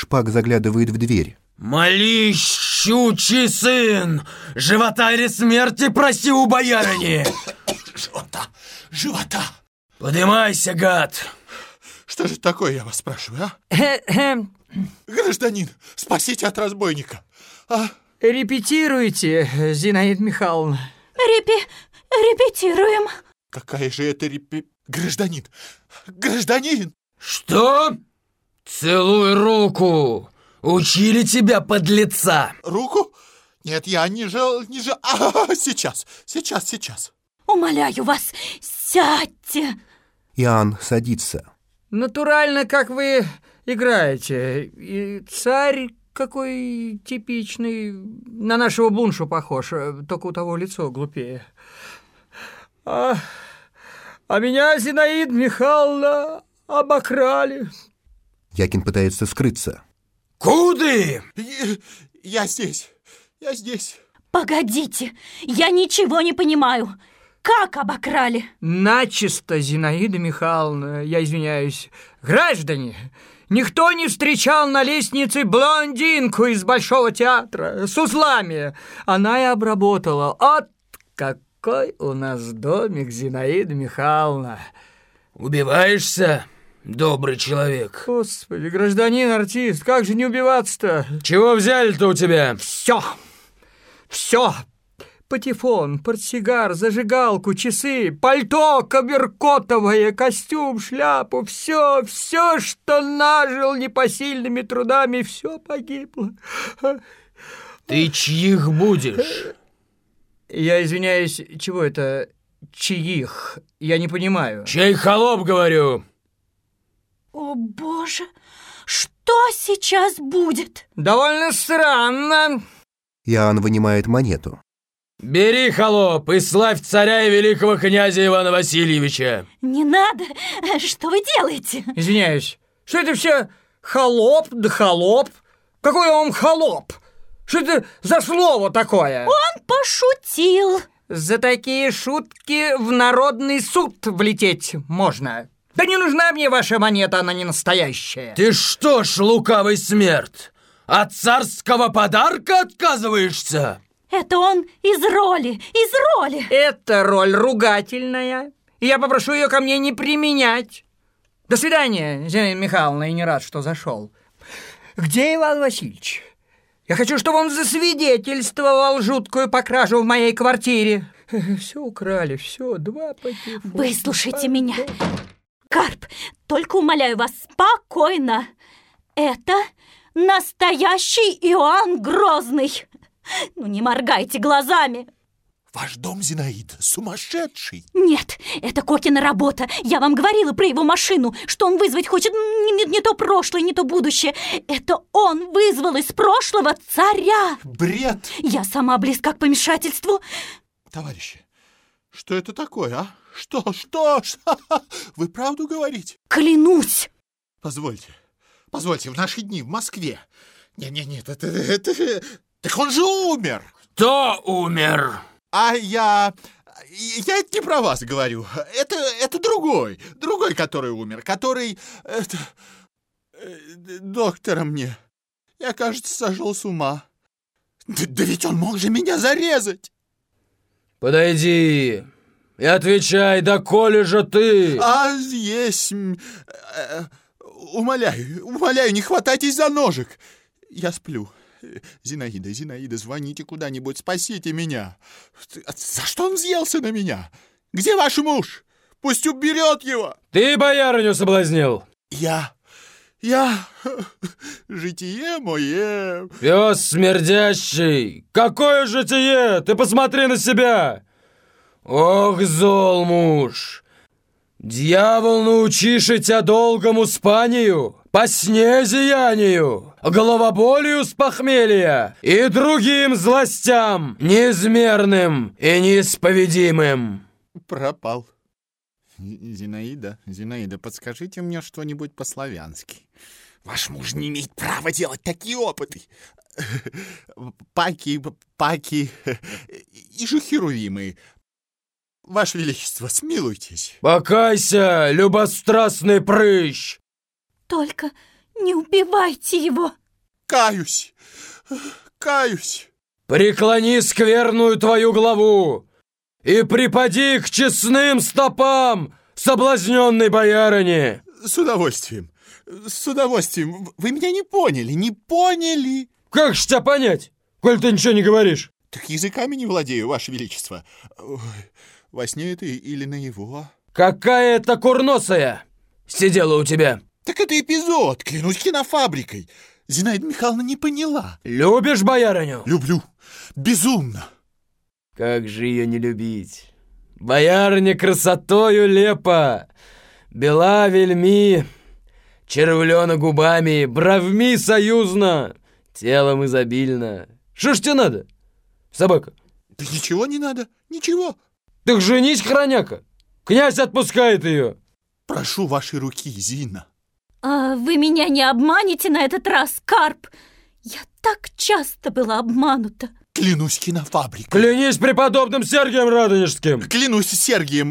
Шпак заглядывает в дверь. «Молись, щучий сын! Животаре смерти проси у боярыни!» Живота! «Подымайся, гад!» Что же такое, я вас спрашиваю, а? Гражданин, спасите от разбойника! Репетируйте, Зинаида Михайловна. Репетируем. Какая же это Гражданин! Гражданин! «Что? Целуй руку! Учили тебя, подлеца!» Руку? Нет, я не жал... Сейчас. Умоляю вас, сядьте. Иоанн садится. Натурально, как вы играете. И царь какой типичный. На нашего Буншу похож, только у того лицо глупее. А меня, Зинаида Михайловна, обокрали. Якин пытается скрыться. «Куды?» Я здесь. Погодите, я ничего не понимаю. Как обокрали? Начисто, Зинаида Михайловна, я извиняюсь. Граждане, никто не встречал на лестнице блондинку из Большого театра с узлами. Она и обработала. От какой у нас домик, Зинаида Михайловна. «Убиваешься, добрый человек?» Господи, гражданин артист, как же не убиваться-то? «Чего взяли-то у тебя?» Все. Патефон, портсигар, зажигалку, часы, пальто каберкотовое, костюм, шляпу. Все, что нажил непосильными трудами, все погибло. «Ты чьих будешь?» Я извиняюсь, чего это чьих? Я не понимаю. «Чей холоп, говорю?» О, Боже, что сейчас будет? Довольно странно. Иоанн вынимает монету. «Бери, холоп, и славь царя и великого князя Ивана Васильевича!» Не надо, что вы делаете? Извиняюсь, что это все холоп да холоп? Какой он холоп? Что это за слово такое? Он пошутил. За такие шутки в народный суд влететь можно. Да не нужна мне ваша монета, она не настоящая. «Ты что ж, лукавый смерть, от царского подарка отказываешься?» Это он из роли. Это роль ругательная. Я попрошу ее ко мне не применять. До свидания, Зинаида Михайловна, и не рад, что зашел. Где Иван Васильевич? Я хочу, чтобы он засвидетельствовал жуткую покражу в моей квартире. Все украли, все, 2 патефона. Выслушайте меня. Карп, только умоляю вас, спокойно. Это настоящий Иоанн Грозный. Ну, не моргайте глазами. Ваш дом, Зинаида, сумасшедший. Нет, это Кокина работа. Я вам говорила про его машину, что он вызвать хочет не то прошлое, не то будущее. Это он вызвал из прошлого царя. Бред. Я сама близка к помешательству. Товарищи, что это такое, а? Что? Вы правду говорите? Клянусь. Позвольте, в наши дни в Москве. Нет, это... Так он же умер! «Кто умер?» А я это не про вас говорю. Это другой, который умер, который... доктора мне. Я, кажется, сошел с ума. Да ведь он мог же меня зарезать! «Подойди и отвечай, да коли же ты?» Есть... Умоляю, не хватайтесь за ножик. Я сплю. Зинаида, звоните куда-нибудь, спасите меня. За что он взъелся на меня? Где ваш муж? Пусть уберет его. «Ты боярыню соблазнил?» Я... Житие мое... «Пес смердящий! Какое житие? Ты посмотри на себя! Ох, зол муж! Дьявол научиши тебя долгому спанию, по сне зиянию, головоболью с похмелья и другим злостям, неизмерным и неисповедимым». Пропал. Зинаида, подскажите мне что-нибудь по-славянски. Ваш муж не имеет права делать такие опыты. Паки и же херувимы. Ваше Величество, смилуйтесь. «Покайся, любострастный прыщ!» Только Не убивайте его. Каюсь, каюсь. Преклони скверную твою главу и припади к честным стопам соблазненной боярыни. С удовольствием, с удовольствием. Вы меня не поняли, не поняли. Как ж тебя понять, коль ты ничего не говоришь? Так языками не владею, Ваше Величество. Ой, во сне это или наяву? Какая это курносая сидела у тебя? Так это эпизод, клянусь кинофабрикой. Зинаида Михайловна не поняла. Любишь боярыню? Люблю. Безумно. Как же ее не любить? Боярыня красотою лепа, бела вельми, червлена губами, бровьми союзно, телом изобильно. Что ж тебе надо, собака? Да ничего не надо, ничего. Так женись, хроняка. Князь отпускает ее. Прошу вашей руки, Зина. А вы меня не обманете на этот раз, Карп? Я так часто была обманута. Клянусь кинофабрикой. Клянись преподобным Сергием Радонежским. Клянусь Сергием,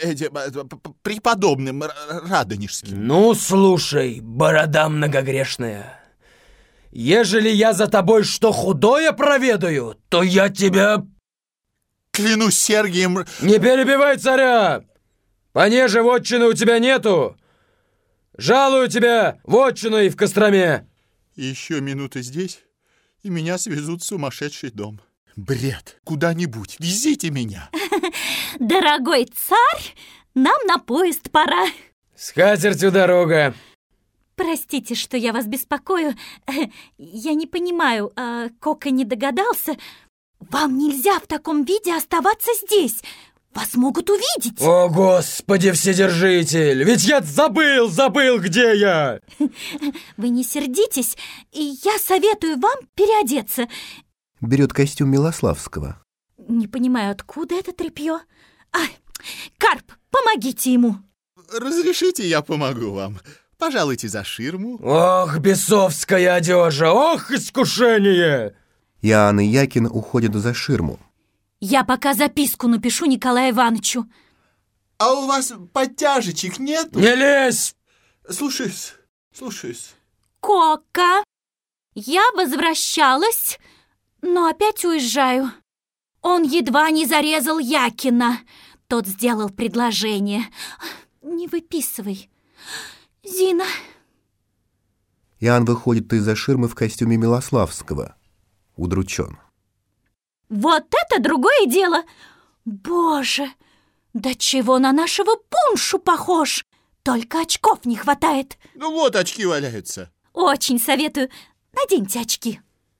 преподобным Радонежским. Ну, слушай, борода многогрешная. Ежели я за тобой что худое проведаю, то я тебя... Клянусь Сергием... Не перебивай царя! Понеже вотчины у тебя нету. Жалую тебя вотчиной в Костроме. Еще минуты здесь, и меня свезут в сумасшедший дом. Бред. Куда-нибудь. Везите меня. Дорогой царь, нам на поезд пора. С катертью дорога. Простите, что я вас беспокою. Я не понимаю, Кока не догадался. Вам нельзя в таком виде оставаться здесь. Вас могут увидеть. О, Господи, Вседержитель! Ведь я забыл, где я! Вы не сердитесь, и я советую вам переодеться. Берет костюм Милославского. Не понимаю, откуда это тряпье. Карп, помогите ему. Разрешите, я помогу вам. Пожалуйте за ширму. Ох, бесовская одежа! Ох, искушение! Иоанн и Якин уходят за ширму. Я пока записку напишу Николаю Ивановичу. А у вас подтяжечек нет? Не лезь! Слушаюсь, слушаюсь. Кока, я возвращалась, но опять уезжаю. Он едва не зарезал Якина. Тот сделал предложение. Не выписывай. Зина. Иоанн выходит из-за ширмы в костюме Милославского. Удручен. Вот это другое дело! Боже, да чего на нашего Пуншу похож! Только очков не хватает. Ну вот очки валяются. Очень советую, наденьте очки.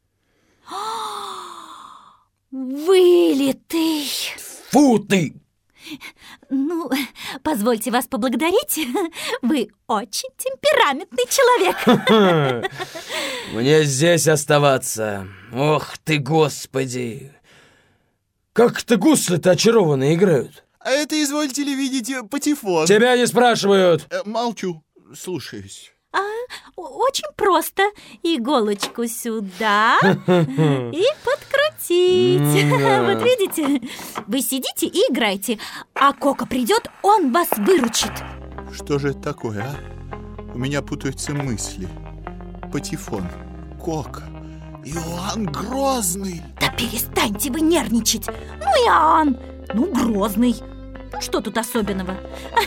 Вылитый! Фу ты! Ну, позвольте вас поблагодарить. Вы очень темпераментный человек. Мне здесь оставаться. Ох ты, Господи! Как-то гусли-то очарованные играют. А это, извольте ли видеть, патефон. Тебя не спрашивают. Молчу, слушаюсь. Очень просто. Иголочку сюда и подкрутить. Вот видите? Вы сидите и играете, а Кока придет, он вас выручит. Что же это такое, а? У меня путаются мысли. Патефон, Кока, Иоанн Грозный. Да перестаньте вы нервничать. Ну, Иоанн, ну, Грозный. Что тут особенного?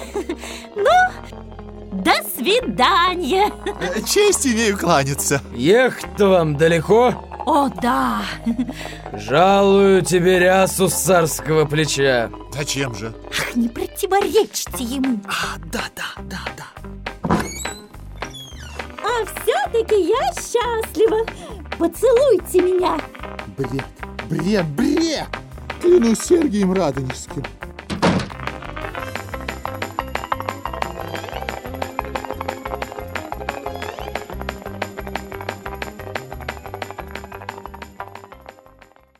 Ну, до свидания. Честь имею кланяться. Ехать-то вам далеко? О, да. Жалую тебе рясу с царского плеча. Зачем же? Ах, не противоречьте ему. Да. А все-таки я счастлива. Поцелуйте меня. Бред. Клянусь Сергием Радонежским.